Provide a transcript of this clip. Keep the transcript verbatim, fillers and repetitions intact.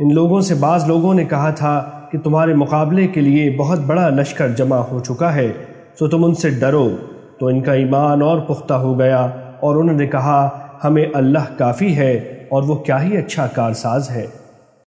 इन लोगों से बाज़ लोगों ने कहा था कि तुम्हारे मुकाबले के लिए बहुत बड़ा लश्कर जमा हो चुका है, सो तुम उनसे डरो। तो इनका ईमान और पुख्ता हो गया और उन्होंने कहा, हमें अल्लाह काफ़ी है और वो क्या ही अच्छा कारसाज है।